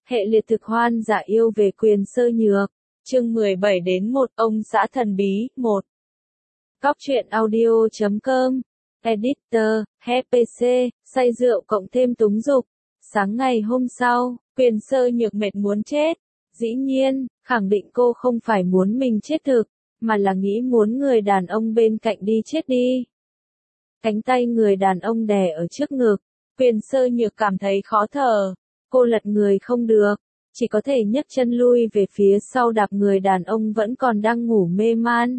Hệ liệt thực hoan giả yêu về Quyền Sơ Nhược. Chương 17-1 Ông xã thần bí 1. Cóc truyện audio.com. Editor, HPC, say rượu cộng thêm túng dục. Sáng ngày hôm sau, Quyền Sơ Nhược mệt muốn chết. Dĩ nhiên, khẳng định cô không phải muốn mình chết thực, mà là nghĩ muốn người đàn ông bên cạnh đi chết đi. Cánh tay người đàn ông đè ở trước ngực, Quyền Sơ Nhược cảm thấy khó thở. Cô lật người không được, chỉ có thể nhấc chân lui về phía sau đạp người đàn ông vẫn còn đang ngủ mê man.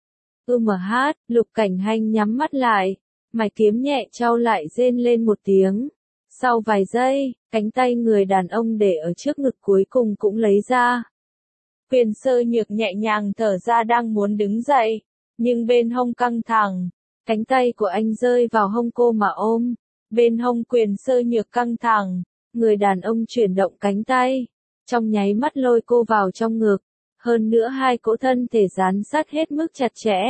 Lục Cảnh Hanh nhắm mắt lại, mày kiếm nhẹ trao lại rên lên một tiếng. Sau vài giây, cánh tay người đàn ông để ở trước ngực cuối cùng cũng lấy ra. Quyền Sơ Nhược nhẹ nhàng thở ra đang muốn đứng dậy, nhưng bên hông căng thẳng, cánh tay của anh rơi vào hông cô mà ôm. Bên hông Quyền Sơ Nhược căng thẳng, người đàn ông chuyển động cánh tay, trong nháy mắt lôi cô vào trong ngực, hơn nữa hai cỗ thân thể dán sát hết mức chặt chẽ.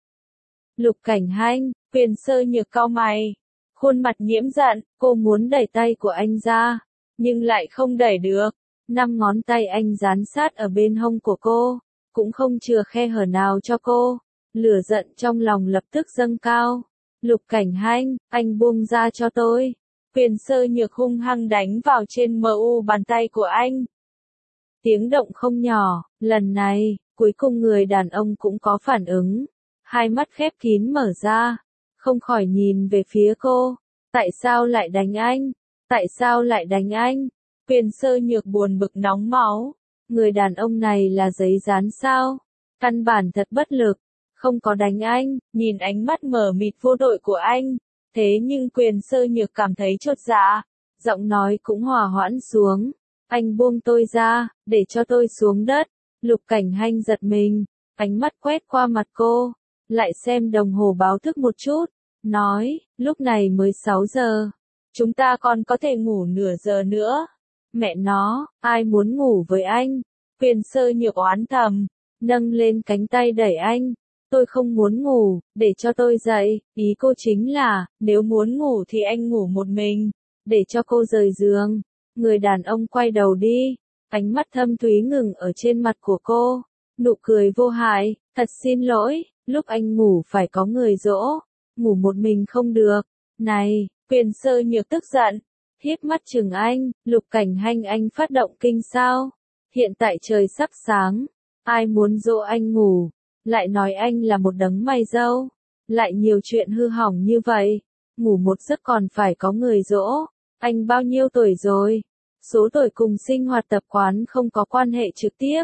Lục Cảnh Hanh, Quyền Sơ Nhược cau mày, khuôn mặt nhiễm giận, cô muốn đẩy tay của anh ra, nhưng lại không đẩy được. 5 ngón tay anh dán sát ở bên hông của cô, cũng không chừa khe hở nào cho cô. Lửa giận trong lòng lập tức dâng cao. Lục Cảnh Hanh, anh buông ra cho tôi. Quyền Sơ Nhược hung hăng đánh vào trên mu bàn tay của anh. Tiếng động không nhỏ, lần này, cuối cùng người đàn ông cũng có phản ứng. Hai mắt khép kín mở ra, không khỏi nhìn về phía cô. Tại sao lại đánh anh? Tại sao lại đánh anh? Quyền Sơ Nhược buồn bực nóng máu. Người đàn ông này là giấy dán sao? Căn bản thật bất lực. Không có đánh anh, nhìn ánh mắt mờ mịt vô đội của anh. Thế nhưng Quyền Sơ Nhược cảm thấy chột dạ, giọng nói cũng hòa hoãn xuống. Anh buông tôi ra, để cho tôi xuống đất. Lục Cảnh Hanh giật mình, ánh mắt quét qua mặt cô, lại xem đồng hồ báo thức một chút, nói, lúc này mới 6 giờ. Chúng ta còn có thể ngủ nửa giờ nữa. Mẹ nó, ai muốn ngủ với anh? Quyền Sơ Nhược oán thầm, nâng lên cánh tay đẩy anh. Tôi không muốn ngủ, để cho tôi dậy. Ý cô chính là, nếu muốn ngủ thì anh ngủ một mình, để cho cô rời giường. Người đàn ông quay đầu đi, ánh mắt thâm thúy ngừng ở trên mặt của cô. Nụ cười vô hại, thật xin lỗi, lúc anh ngủ phải có người dỗ, ngủ một mình không được. Này, Quyền Sơ Nhược tức giận, hiếp mắt chừng anh. Lục Cảnh Hanh, anh phát động kinh sao? Hiện tại trời sắp sáng, ai muốn dỗ anh ngủ? Lại nói anh là một đấng mày râu, lại nhiều chuyện hư hỏng như vậy, ngủ một giấc còn phải có người dỗ. Anh bao nhiêu tuổi rồi? Số tuổi cùng sinh hoạt tập quán không có quan hệ trực tiếp.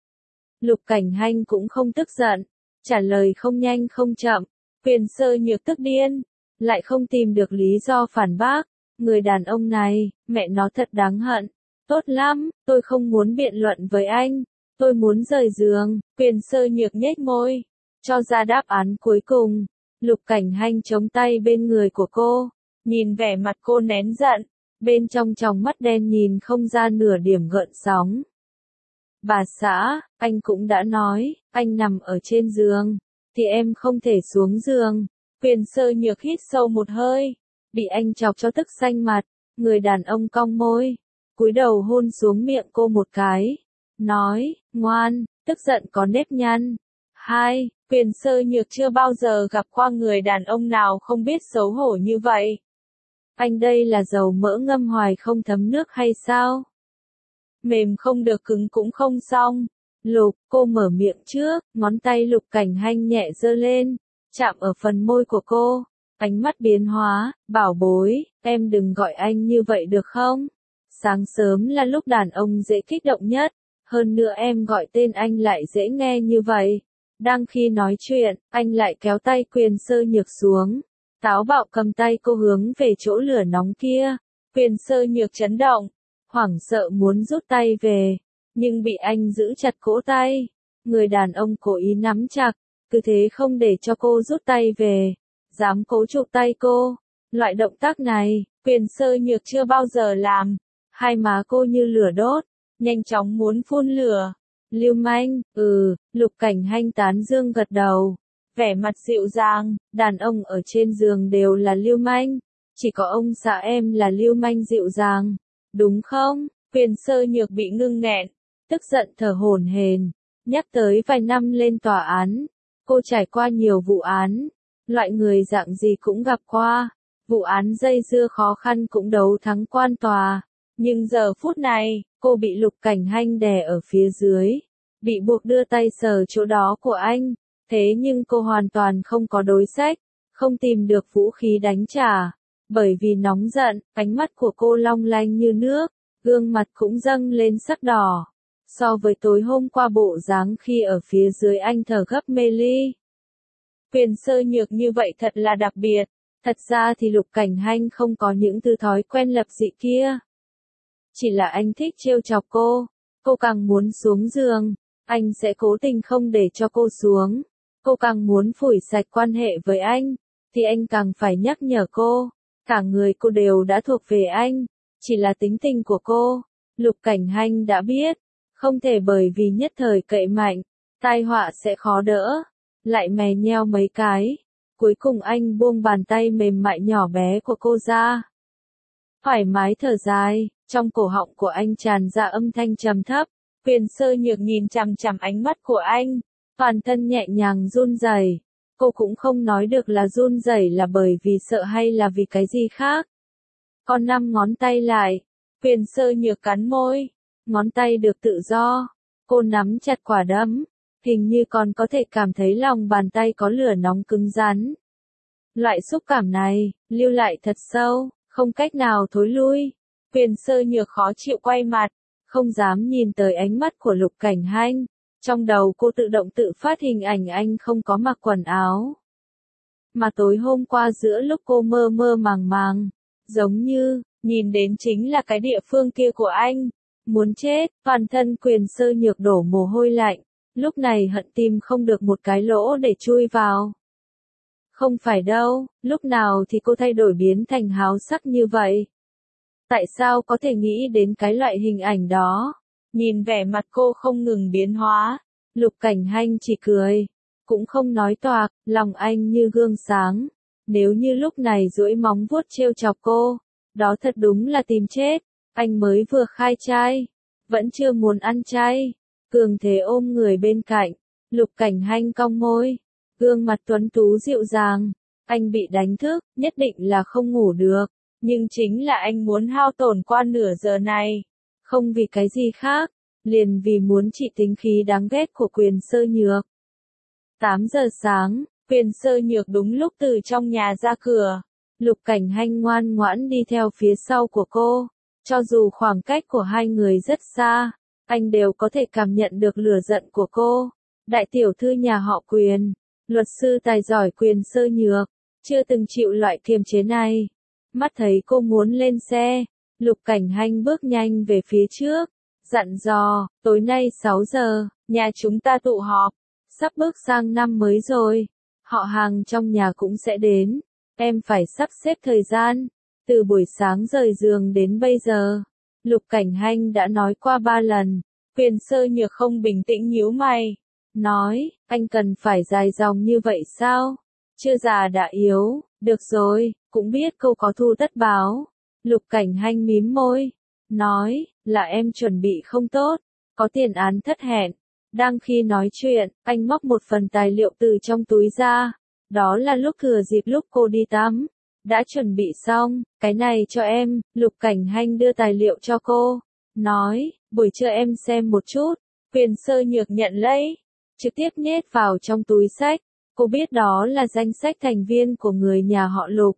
Lục Cảnh Hanh cũng không tức giận, trả lời không nhanh không chậm. Quyền Sơ Nhược tức điên, lại không tìm được lý do phản bác. Người đàn ông này, mẹ nó thật đáng hận. Tốt lắm, tôi không muốn biện luận với anh. Tôi muốn rời giường. Quyền Sơ Nhược nhếch môi, cho ra đáp án cuối cùng. Lục Cảnh Hanh chống tay bên người của cô, nhìn vẻ mặt cô nén giận, bên trong tròng mắt đen nhìn không ra nửa điểm gợn sóng. Bà xã, anh cũng đã nói, anh nằm ở trên giường, thì em không thể xuống giường. Quyền Sơ Nhược hít sâu một hơi, bị anh chọc cho tức xanh mặt. Người đàn ông cong môi, cúi đầu hôn xuống miệng cô một cái, nói, ngoan, tức giận có nếp nhăn. 2. Quyền Sơ Nhược chưa bao giờ gặp qua người đàn ông nào không biết xấu hổ như vậy. Anh đây là dầu mỡ ngâm hoài không thấm nước hay sao? Mềm không được cứng cũng không xong. Lục, cô mở miệng trước, ngón tay Lục Cảnh Hanh nhẹ giơ lên, chạm ở phần môi của cô. Ánh mắt biến hóa, bảo bối, em đừng gọi anh như vậy được không? Sáng sớm là lúc đàn ông dễ kích động nhất, hơn nữa em gọi tên anh lại dễ nghe như vậy. Đang khi nói chuyện, anh lại kéo tay Quyền Sơ Nhược xuống, táo bạo cầm tay cô hướng về chỗ lửa nóng kia. Quyền Sơ Nhược chấn động, hoảng sợ muốn rút tay về, nhưng bị anh giữ chặt cổ tay. Người đàn ông cố ý nắm chặt, cứ thế không để cho cô rút tay về, dám cố chụp tay cô. Loại động tác này, Quyền Sơ Nhược chưa bao giờ làm. Hai má cô như lửa đốt, nhanh chóng muốn phun lửa. Lưu manh, Lục Cảnh Hanh tán dương gật đầu, vẻ mặt dịu dàng. Đàn ông ở trên giường đều là lưu manh, chỉ có ông xã em là lưu manh dịu dàng, đúng không? Quyền Sơ Nhược bị ngưng nghẹn, tức giận thở hổn hển, nhắc tới vài năm lên tòa án, cô trải qua nhiều vụ án, loại người dạng gì cũng gặp qua, vụ án dây dưa khó khăn cũng đấu thắng quan tòa, nhưng giờ phút này, cô bị Lục Cảnh Hanh đè ở phía dưới, bị buộc đưa tay sờ chỗ đó của anh, thế nhưng cô hoàn toàn không có đối sách, không tìm được vũ khí đánh trả, bởi vì nóng giận, ánh mắt của cô long lanh như nước, gương mặt cũng dâng lên sắc đỏ. So với tối hôm qua bộ dáng khi ở phía dưới anh thở gấp mê ly. Quyền Sơ Nhược như vậy thật là đặc biệt, thật ra thì Lục Cảnh Hanh không có những thứ thói quen lập dị kia. Chỉ là anh thích trêu chọc cô càng muốn xuống giường, anh sẽ cố tình không để cho cô xuống. Cô càng muốn phủi sạch quan hệ với anh, thì anh càng phải nhắc nhở cô. Cả người cô đều đã thuộc về anh, chỉ là tính tình của cô. Lục Cảnh Hanh đã biết, không thể bởi vì nhất thời cậy mạnh, tai họa sẽ khó đỡ. Lại mè nheo mấy cái, cuối cùng anh buông bàn tay mềm mại nhỏ bé của cô ra. Thoải mái thở dài, trong cổ họng của anh tràn ra âm thanh trầm thấp. Quyền Sơ Nhược nhìn chằm chằm ánh mắt của anh, toàn thân nhẹ nhàng run rẩy. Cô cũng không nói được là run rẩy là bởi vì sợ hay là vì cái gì khác. Con 5 ngón tay lại, Quyền Sơ Nhược cắn môi, ngón tay được tự do. Cô nắm chặt quả đấm, hình như còn có thể cảm thấy lòng bàn tay có lửa nóng cứng rắn. Loại xúc cảm này, lưu lại thật sâu, không cách nào thối lui. Quyền Sơ Nhược khó chịu quay mặt, không dám nhìn tới ánh mắt của Lục Cảnh Hanh. Trong đầu cô tự động tự phát hình ảnh anh không có mặc quần áo. Mà tối hôm qua giữa lúc cô mơ mơ màng màng, giống như, nhìn đến chính là cái địa phương kia của anh. Muốn chết, toàn thân Quyền Sơ Nhược đổ mồ hôi lạnh, lúc này hận tìm không được một cái lỗ để chui vào. Không phải đâu, lúc nào thì cô thay đổi biến thành háo sắc như vậy? Tại sao có thể nghĩ đến cái loại hình ảnh đó? Nhìn vẻ mặt cô không ngừng biến hóa, Lục Cảnh Hanh chỉ cười, cũng không nói toạc, lòng anh như gương sáng. Nếu như lúc này duỗi móng vuốt trêu chọc cô, đó thật đúng là tìm chết. Anh mới vừa khai trai, vẫn chưa muốn ăn chay. Cường thế ôm người bên cạnh, Lục Cảnh Hanh cong môi, gương mặt tuấn tú dịu dàng. Anh bị đánh thức, nhất định là không ngủ được, nhưng chính là anh muốn hao tổn qua nửa giờ này. Không vì cái gì khác, liền vì muốn trị tính khí đáng ghét của Quyền Sơ Nhược. 8 giờ sáng, Quyền Sơ Nhược đúng lúc từ trong nhà ra cửa. Lục Cảnh Hanh ngoan ngoãn đi theo phía sau của cô. Cho dù khoảng cách của hai người rất xa, anh đều có thể cảm nhận được lửa giận của cô. Đại tiểu thư nhà họ Quyền, luật sư tài giỏi Quyền Sơ Nhược, chưa từng chịu loại kiềm chế này. Mắt thấy cô muốn lên xe, Lục Cảnh Hanh bước nhanh về phía trước, dặn dò, tối nay 6 giờ, nhà chúng ta tụ họp, sắp bước sang năm mới rồi, họ hàng trong nhà cũng sẽ đến, em phải sắp xếp thời gian, từ buổi sáng rời giường đến bây giờ. Lục Cảnh Hanh đã nói qua 3 lần, Quyền Sơ Nhược không bình tĩnh nhíu mày, nói, anh cần phải dài dòng như vậy sao? Chưa già đã yếu, được rồi, cũng biết cô có thù tất báo. Lục Cảnh Hanh mím môi, nói, là em chuẩn bị không tốt, có tiền án thất hẹn. Đang khi nói chuyện, anh móc một phần tài liệu từ trong túi ra, đó là lúc thừa dịp lúc cô đi tắm. Đã chuẩn bị xong, cái này cho em. Lục Cảnh Hanh đưa tài liệu cho cô, nói, buổi trưa em xem một chút. Quyền Sơ Nhược nhận lấy, trực tiếp nhét vào trong túi xách. Cô biết đó là danh sách thành viên của người nhà họ Lục.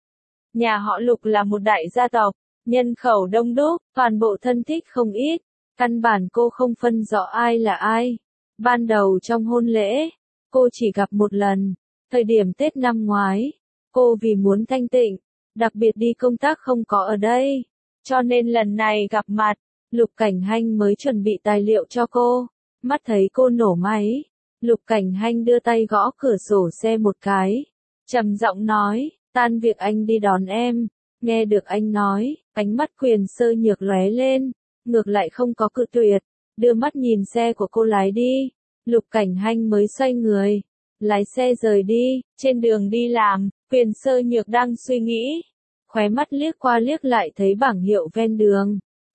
Nhà họ Lục là một đại gia tộc, nhân khẩu đông đúc, toàn bộ thân thích không ít, căn bản cô không phân rõ ai là ai. Ban đầu trong hôn lễ, cô chỉ gặp một lần, thời điểm Tết năm ngoái, cô vì muốn thanh tịnh, đặc biệt đi công tác không có ở đây, cho nên lần này gặp mặt, Lục Cảnh Hanh mới chuẩn bị tài liệu cho cô. Mắt thấy cô nổ máy, Lục Cảnh Hanh đưa tay gõ cửa sổ xe một cái, trầm giọng nói, tan việc anh đi đón em. Nghe được anh nói, ánh mắt Quyền Sơ Nhược lóe lên, ngược lại không có cự tuyệt, đưa mắt nhìn xe của cô lái đi. Lục Cảnh Hanh mới xoay người, lái xe rời đi. Trên đường đi làm, Quyền Sơ Nhược đang suy nghĩ, khóe mắt liếc qua liếc lại thấy bảng hiệu ven đường,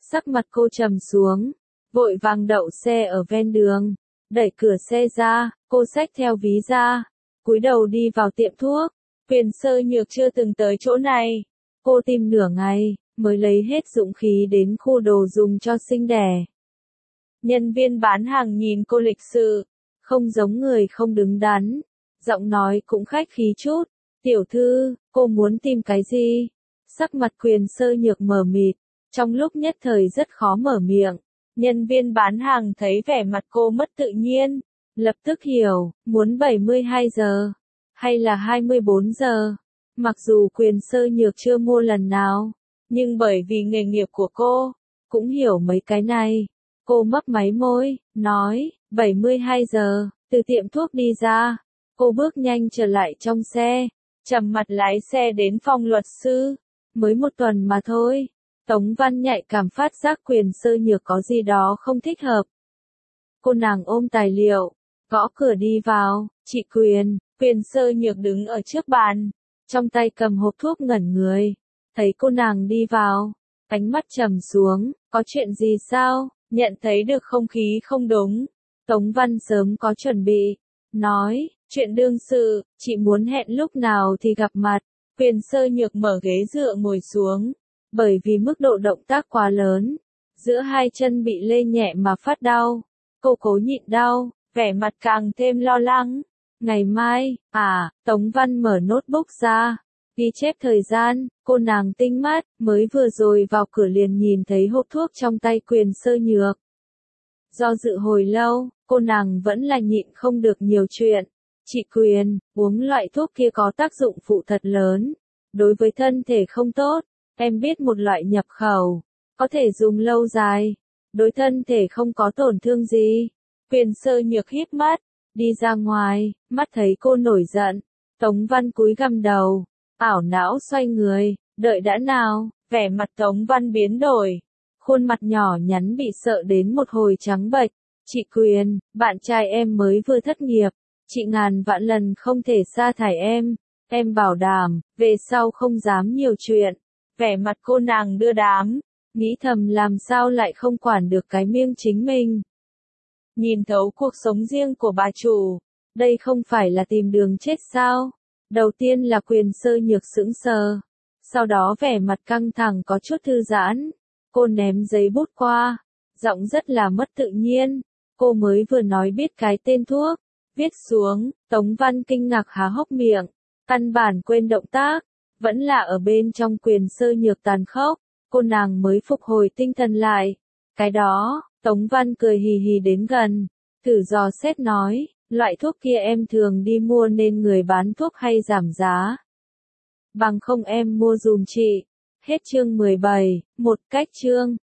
Sắc mặt cô trầm xuống, vội vàng đậu xe ở ven đường, đẩy cửa xe ra, cô xách theo ví ra, cúi đầu đi vào tiệm thuốc. Quyền Sơ Nhược chưa từng tới chỗ này, cô tìm nửa ngày, mới lấy hết dũng khí đến khu đồ dùng cho sinh đẻ. Nhân viên bán hàng nhìn cô lịch sự, không giống người không đứng đắn, giọng nói cũng khách khí chút. Tiểu thư, cô muốn tìm cái gì? Sắc mặt Quyền Sơ Nhược mờ mịt, trong lúc nhất thời rất khó mở miệng. Nhân viên bán hàng thấy vẻ mặt cô mất tự nhiên, lập tức hiểu, muốn 72 giờ, hay là 24 giờ. Mặc dù Quyền Sơ Nhược chưa mua lần nào, nhưng bởi vì nghề nghiệp của cô, cũng hiểu mấy cái này. Cô mấp máy môi, nói, 72 giờ, từ tiệm thuốc đi ra. Cô bước nhanh trở lại trong xe, trầm mặt lái xe đến phòng luật sư. Mới một tuần mà thôi. Tống Văn nhạy cảm phát giác Quyền Sơ Nhược có gì đó không thích hợp. Cô nàng ôm tài liệu, gõ cửa đi vào, chị Quyền. Quyền Sơ Nhược đứng ở trước bàn, trong tay cầm hộp thuốc ngẩn người. Thấy cô nàng đi vào, ánh mắt trầm xuống, có chuyện gì sao? Nhận thấy được không khí không đúng, Tống Văn sớm có chuẩn bị, nói, chuyện đương sự, chị muốn hẹn lúc nào thì gặp mặt. Quyền Sơ Nhược mở ghế dựa ngồi xuống, bởi vì mức độ động tác quá lớn, giữa hai chân bị lê nhẹ mà phát đau. Cô cố nhịn đau, vẻ mặt càng thêm lo lắng. Ngày mai, Tống Văn mở notebook ra, ghi chép thời gian. Cô nàng tinh mắt, mới vừa rồi vào cửa liền nhìn thấy hộp thuốc trong tay Quyền Sơ Nhược. Do dự hồi lâu, cô nàng vẫn là nhịn không được nhiều chuyện. Chị Quyền, uống loại thuốc kia có tác dụng phụ thật lớn, đối với thân thể không tốt. Em biết một loại nhập khẩu, có thể dùng lâu dài, đối thân thể không có tổn thương gì. Quyền Sơ Nhược híp mắt, đi ra ngoài, mắt thấy cô nổi giận. Tống Văn cúi gằm đầu, ảo não xoay người, đợi đã nào. Vẻ mặt Tống Văn biến đổi, khuôn mặt nhỏ nhắn bị sợ đến một hồi trắng bệch. Chị Quyền, bạn trai em mới vừa thất nghiệp, chị ngàn vạn lần không thể sa thải em bảo đảm, về sau không dám nhiều chuyện. Vẻ mặt cô nàng đưa đám, nghĩ thầm làm sao lại không quản được cái miệng chính mình. Nhìn thấu cuộc sống riêng của bà chủ, đây không phải là tìm đường chết sao? Đầu tiên là Quyền Sơ Nhược sững sờ, sau đó vẻ mặt căng thẳng có chút thư giãn. Cô ném giấy bút qua, giọng rất là mất tự nhiên. Cô mới vừa nói biết cái tên thuốc, viết xuống. Tống Văn kinh ngạc há hốc miệng, căn bản quên động tác, vẫn là ở bên trong Quyền Sơ Nhược tàn khốc. Cô nàng mới phục hồi tinh thần lại. Cái đó, Tống Văn cười hì hì đến gần, thử dò xét nói, loại thuốc kia em thường đi mua nên người bán thuốc hay giảm giá. Bằng không em mua dùm chị. Hết chương 17, một cách chương.